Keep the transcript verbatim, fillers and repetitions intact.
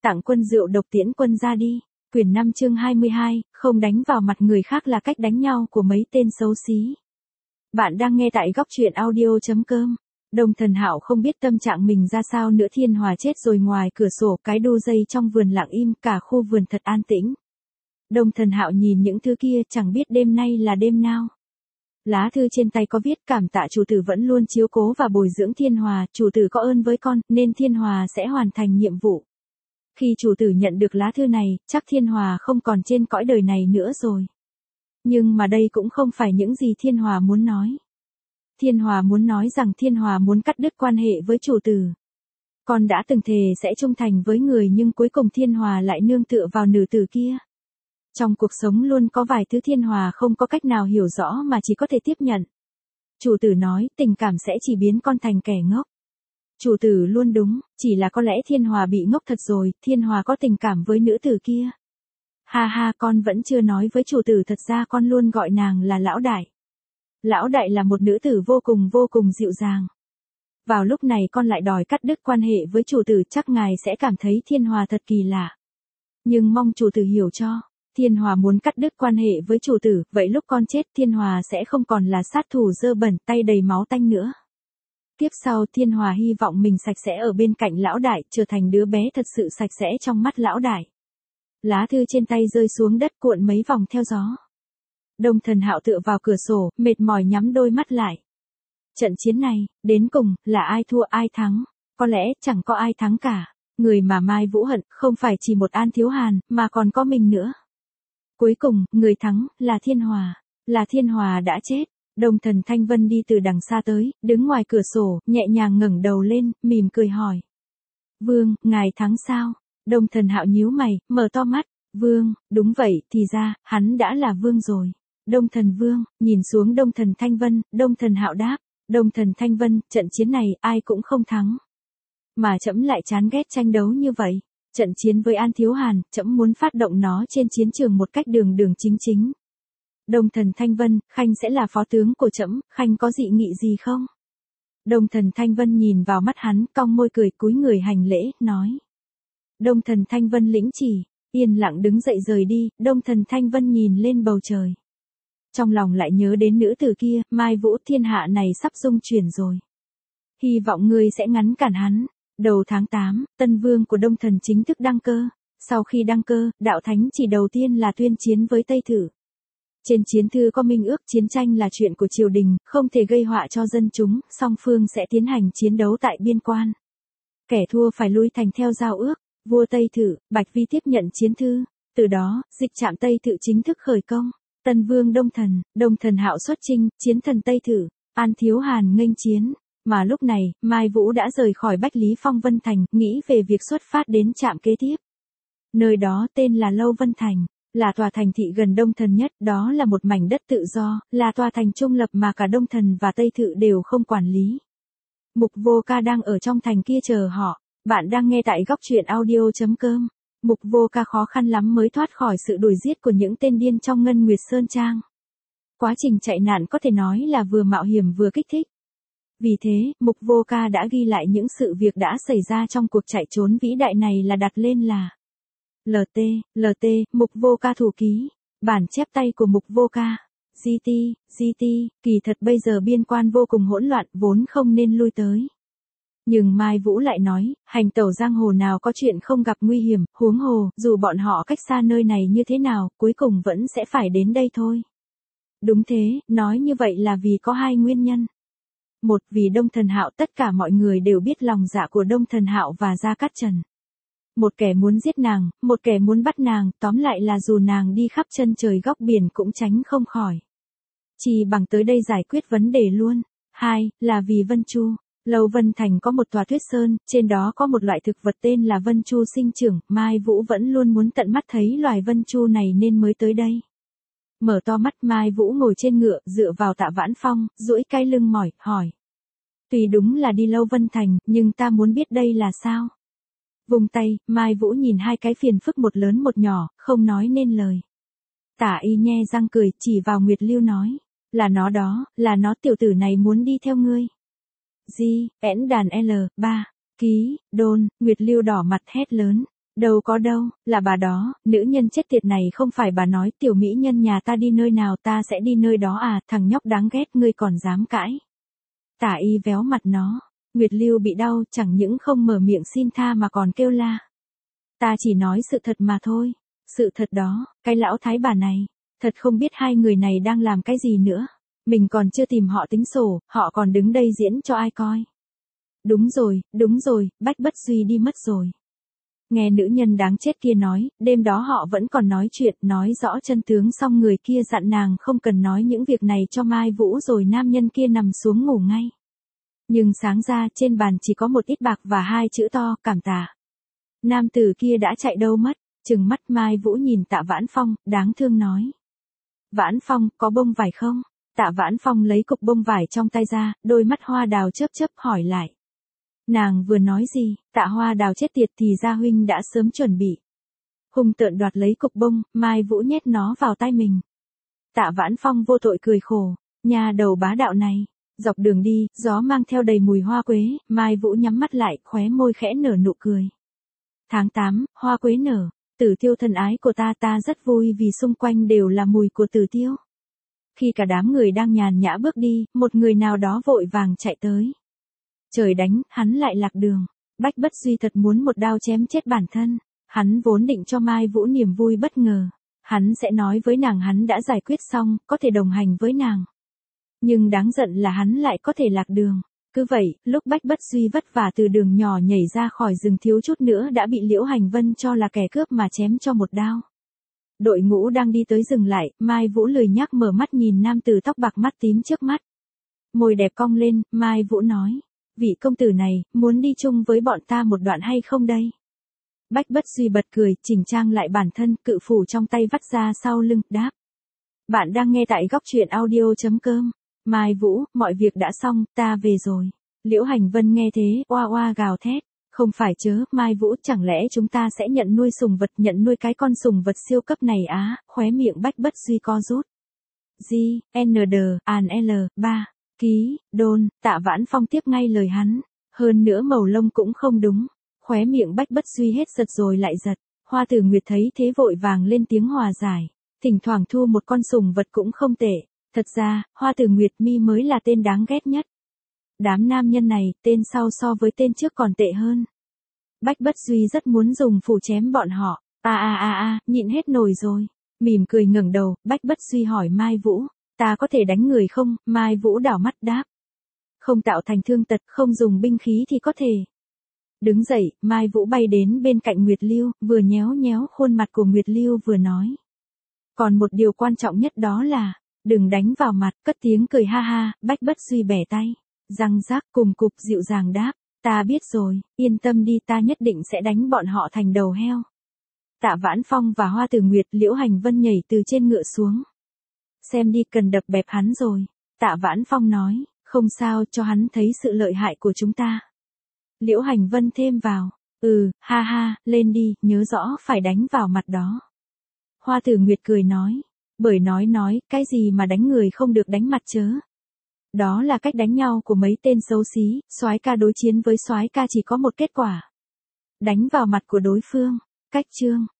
Tặng quân rượu độc tiễn quân ra đi. Quyển năm chương hai mươi hai, không đánh vào mặt người khác là cách đánh nhau của mấy tên xấu xí. Bạn đang nghe tại góc truyện audio chấm com. Đông Thần Hạo không biết tâm trạng mình ra sao nữa. Thiên Hòa chết rồi, ngoài cửa sổ cái đu dây trong vườn lặng im, cả khu vườn thật an tĩnh. Đông Thần Hạo nhìn những thứ kia, chẳng biết đêm nay là đêm nào. Lá thư trên tay có viết: cảm tạ chủ tử vẫn luôn chiếu cố và bồi dưỡng Thiên Hòa, chủ tử có ơn với con, nên Thiên Hòa sẽ hoàn thành nhiệm vụ. Khi chủ tử nhận được lá thư này, chắc Thiên Hòa không còn trên cõi đời này nữa rồi. Nhưng mà đây cũng không phải những gì Thiên Hòa muốn nói. Thiên Hòa muốn nói rằng Thiên Hòa muốn cắt đứt quan hệ với chủ tử. Con đã từng thề sẽ trung thành với người, nhưng cuối cùng Thiên Hòa lại nương tựa vào nữ tử kia. Trong cuộc sống luôn có vài thứ Thiên Hòa không có cách nào hiểu rõ mà chỉ có thể tiếp nhận. Chủ tử nói tình cảm sẽ chỉ biến con thành kẻ ngốc. Chủ tử luôn đúng, chỉ là có lẽ Thiên Hòa bị ngốc thật rồi. Thiên Hòa có tình cảm với nữ tử kia. Ha ha, con vẫn chưa nói với chủ tử, thật ra con luôn gọi nàng là Lão Đại. Lão Đại là một nữ tử vô cùng vô cùng dịu dàng. Vào lúc này con lại đòi cắt đứt quan hệ với chủ tử, chắc ngài sẽ cảm thấy Thiên Hòa thật kỳ lạ. Nhưng mong chủ tử hiểu cho. Thiên Hòa muốn cắt đứt quan hệ với chủ tử, vậy lúc con chết Thiên Hòa sẽ không còn là sát thủ dơ bẩn, tay đầy máu tanh nữa. Tiếp sau Thiên Hòa hy vọng mình sạch sẽ ở bên cạnh Lão Đại, trở thành đứa bé thật sự sạch sẽ trong mắt Lão Đại. Lá thư trên tay rơi xuống đất cuộn mấy vòng theo gió. Đông Thần Hạo tựa vào cửa sổ, mệt mỏi nhắm đôi mắt lại. Trận chiến này, đến cùng, là ai thua ai thắng? Có lẽ chẳng có ai thắng cả. Người mà Mai Vũ hận, không phải chỉ một An Thiếu Hàn, mà còn có mình nữa. Cuối cùng, người thắng, là Thiên Hòa. Là Thiên Hòa đã chết. Đông Thần Thanh Vân đi từ đằng xa tới, đứng ngoài cửa sổ, nhẹ nhàng ngẩng đầu lên, mỉm cười hỏi. Vương, ngài thắng sao? Đông Thần Hạo nhíu mày, mở to mắt. Vương, đúng vậy, thì ra, hắn đã là vương rồi. Đông Thần Vương, nhìn xuống Đông Thần Thanh Vân, Đông Thần Hạo đáp. Đông Thần Thanh Vân, trận chiến này, ai cũng không thắng. Mà trẫm lại chán ghét tranh đấu như vậy. Trận chiến với An Thiếu Hàn, trẫm muốn phát động nó trên chiến trường một cách đường đường chính chính. Đông Thần Thanh Vân, Khanh sẽ là phó tướng của trẫm, Khanh có dị nghị gì không? Đông Thần Thanh Vân nhìn vào mắt hắn, cong môi cười, cúi người hành lễ, nói. Đông Thần Thanh Vân lĩnh chỉ, yên lặng đứng dậy rời đi. Đông Thần Thanh Vân nhìn lên bầu trời. Trong lòng lại nhớ đến nữ tử kia, Mai Vũ, thiên hạ này sắp dung chuyển rồi. Hy vọng ngươi sẽ ngăn cản hắn. Đầu tháng tám, tân vương của Đông Thần chính thức đăng cơ. Sau khi đăng cơ, đạo thánh chỉ đầu tiên là tuyên chiến với Tây Thử. Trên chiến thư có minh ước chiến tranh là chuyện của triều đình, không thể gây họa cho dân chúng, song phương sẽ tiến hành chiến đấu tại biên quan. Kẻ thua phải lui thành theo giao ước. Vua Tây Thử, Bạch Vi tiếp nhận chiến thư. Từ đó, dịch trạm Tây Thử chính thức khởi công. Tân vương Đông Thần, Đông Thần Hạo xuất chinh, chiến thần Tây Thử, An Thiếu Hàn nghênh chiến. Mà lúc này, Mai Vũ đã rời khỏi Bách Lý Phong Vân Thành, nghĩ về việc xuất phát đến trạm kế tiếp. Nơi đó tên là Lâu Vân Thành, là tòa thành thị gần Đông Thần nhất, đó là một mảnh đất tự do, là tòa thành trung lập mà cả Đông Thần và Tây Thự đều không quản lý. Mục Vô Ca đang ở trong thành kia chờ họ. Bạn đang nghe tại góc truyện audio chấm com. Mục Vô Ca khó khăn lắm mới thoát khỏi sự đuổi giết của những tên điên trong Ngân Nguyệt Sơn Trang. Quá trình chạy nạn có thể nói là vừa mạo hiểm vừa kích thích. Vì thế, Mục Vô Ca đã ghi lại những sự việc đã xảy ra trong cuộc chạy trốn vĩ đại này, là đặt lên là lờ tê, lờ tê, Mục Vô Ca thủ ký, bản chép tay của Mục Vô Ca. giê tê, giê tê, kỳ thật bây giờ biên quan vô cùng hỗn loạn, vốn không nên lui tới. Nhưng Mai Vũ lại nói, hành tẩu giang hồ nào có chuyện không gặp nguy hiểm, huống hồ, dù bọn họ cách xa nơi này như thế nào, cuối cùng vẫn sẽ phải đến đây thôi. Đúng thế, nói như vậy là vì có hai nguyên nhân. Một, vì Đông Thần Hạo, tất cả mọi người đều biết lòng dạ của Đông Thần Hạo và Gia Cát Trần. Một kẻ muốn giết nàng, một kẻ muốn bắt nàng, tóm lại là dù nàng đi khắp chân trời góc biển cũng tránh không khỏi. Chỉ bằng tới đây giải quyết vấn đề luôn. Hai, là vì Vân Chu. Lâu Vân Thành có một tòa tuyết sơn, trên đó có một loại thực vật tên là Vân Chu sinh trưởng, Mai Vũ vẫn luôn muốn tận mắt thấy loài Vân Chu này nên mới tới đây. Mở to mắt, Mai Vũ ngồi trên ngựa, dựa vào Tạ Vãn Phong, duỗi cái lưng mỏi, hỏi. Tuy đúng là đi Lâu Vân Thành, nhưng ta muốn biết đây là sao? Vùng tay, Mai Vũ nhìn hai cái phiền phức một lớn một nhỏ, không nói nên lời. Tả Y nhe răng cười, chỉ vào Nguyệt Lưu nói. Là nó đó, là nó, tiểu tử này muốn đi theo ngươi. Di, ẻn đàn L, ba, ký, đôn, Nguyệt Lưu đỏ mặt hét lớn. Đâu có đâu, là bà đó, nữ nhân chết tiệt này không phải bà nói tiểu mỹ nhân nhà ta đi nơi nào ta sẽ đi nơi đó à, thằng nhóc đáng ghét ngươi còn dám cãi. Tả y véo mặt nó, Nguyệt Lưu bị đau chẳng những không mở miệng xin tha mà còn kêu la. Ta chỉ nói sự thật mà thôi, sự thật đó, cái lão thái bà này, thật không biết hai người này đang làm cái gì nữa. Mình còn chưa tìm họ tính sổ, họ còn đứng đây diễn cho ai coi. Đúng rồi, đúng rồi, Bách Bất Duy đi mất rồi. Nghe nữ nhân đáng chết kia nói, đêm đó họ vẫn còn nói chuyện, nói rõ chân tướng xong người kia dặn nàng không cần nói những việc này cho Mai Vũ rồi nam nhân kia nằm xuống ngủ ngay. Nhưng sáng ra trên bàn chỉ có một ít bạc và hai chữ to, cảm tạ. Nam tử kia đã chạy đâu mất, trừng mắt Mai Vũ nhìn Tạ Vãn Phong, đáng thương nói. Vãn Phong, có bông vải không? Tạ Vãn Phong lấy cục bông vải trong tay ra, đôi mắt hoa đào chớp chớp hỏi lại. Nàng vừa nói gì, Tạ Hoa Đào chết tiệt thì gia huynh đã sớm chuẩn bị. Hùng tợn đoạt lấy cục bông, Mai Vũ nhét nó vào tay mình. Tạ Vãn Phong vô tội cười khổ, nhà đầu bá đạo này. Dọc đường đi, gió mang theo đầy mùi hoa quế, Mai Vũ nhắm mắt lại, khóe môi khẽ nở nụ cười. Tháng tám, hoa quế nở, Tử Tiêu thân ái của ta ta rất vui vì xung quanh đều là mùi của Tử Tiêu. Khi cả đám người đang nhàn nhã bước đi, một người nào đó vội vàng chạy tới. Trời đánh, hắn lại lạc đường. Bách Bất Duy thật muốn một đao chém chết bản thân. Hắn vốn định cho Mai Vũ niềm vui bất ngờ. Hắn sẽ nói với nàng hắn đã giải quyết xong, có thể đồng hành với nàng. Nhưng đáng giận là hắn lại có thể lạc đường. Cứ vậy, lúc Bách Bất Duy vất vả từ đường nhỏ nhảy ra khỏi rừng thiếu chút nữa đã bị Liễu Hành Vân cho là kẻ cướp mà chém cho một đao. Đội ngũ đang đi tới dừng lại, Mai Vũ lười nhác mở mắt nhìn nam tử tóc bạc mắt tím trước mắt. Môi đẹp cong lên, Mai Vũ nói. Vị công tử này, muốn đi chung với bọn ta một đoạn hay không đây? Bách Bất Duy bật cười, chỉnh trang lại bản thân, cự phủ trong tay vắt ra sau lưng, đáp. Bạn đang nghe tại góc truyện audio.com. Mai Vũ, mọi việc đã xong, ta về rồi. Liễu Hành Vân nghe thế, oa oa gào thét. Không phải chớ, Mai Vũ, chẳng lẽ chúng ta sẽ nhận nuôi sùng vật, nhận nuôi cái con sùng vật siêu cấp này á, khóe miệng Bách Bất Duy co rút. G, N D, An L, ba. Ký, đôn, Tạ Vãn Phong tiếp ngay lời hắn. Hơn nữa màu lông cũng không đúng. Khóe miệng Bách Bất Duy hết giật rồi lại giật. Hoa Tử Nguyệt thấy thế vội vàng lên tiếng hòa giải. Thỉnh thoảng thu một con sùng vật cũng không tệ. Thật ra, Hoa Tử Nguyệt mi mới là tên đáng ghét nhất. Đám nam nhân này, tên sau so với tên trước còn tệ hơn. Bách Bất Duy rất muốn dùng phủ chém bọn họ. A a a a, nhịn hết nổi rồi. Mỉm cười ngẩng đầu, Bách Bất Duy hỏi Mai Vũ. Ta có thể đánh người không? Mai Vũ đảo mắt đáp. Không tạo thành thương tật, không dùng binh khí thì có thể. Đứng dậy, Mai Vũ bay đến bên cạnh Nguyệt Lưu, vừa nhéo nhéo khuôn mặt của Nguyệt Lưu vừa nói. Còn một điều quan trọng nhất đó là, đừng đánh vào mặt, cất tiếng cười ha ha, Bách Bất Duy bẻ tay. Răng rác cùng cục dịu dàng đáp. Ta biết rồi, yên tâm đi, ta nhất định sẽ đánh bọn họ thành đầu heo. Tạ Vãn Phong và Hoa Tử Nguyệt, Liễu Hành Vân nhảy từ trên ngựa xuống. Xem đi, cần đập bẹp hắn rồi. Tạ Vãn Phong nói, không sao, cho hắn thấy sự lợi hại của chúng ta. Liễu Hành Vân thêm vào, ừ, ha ha, lên đi, nhớ rõ phải đánh vào mặt đó. Hoa Tử Nguyệt cười nói, bởi nói nói, cái gì mà đánh người không được đánh mặt chớ. Đó là cách đánh nhau của mấy tên xấu xí, soái ca đối chiến với soái ca chỉ có một kết quả. Đánh vào mặt của đối phương. Cách chương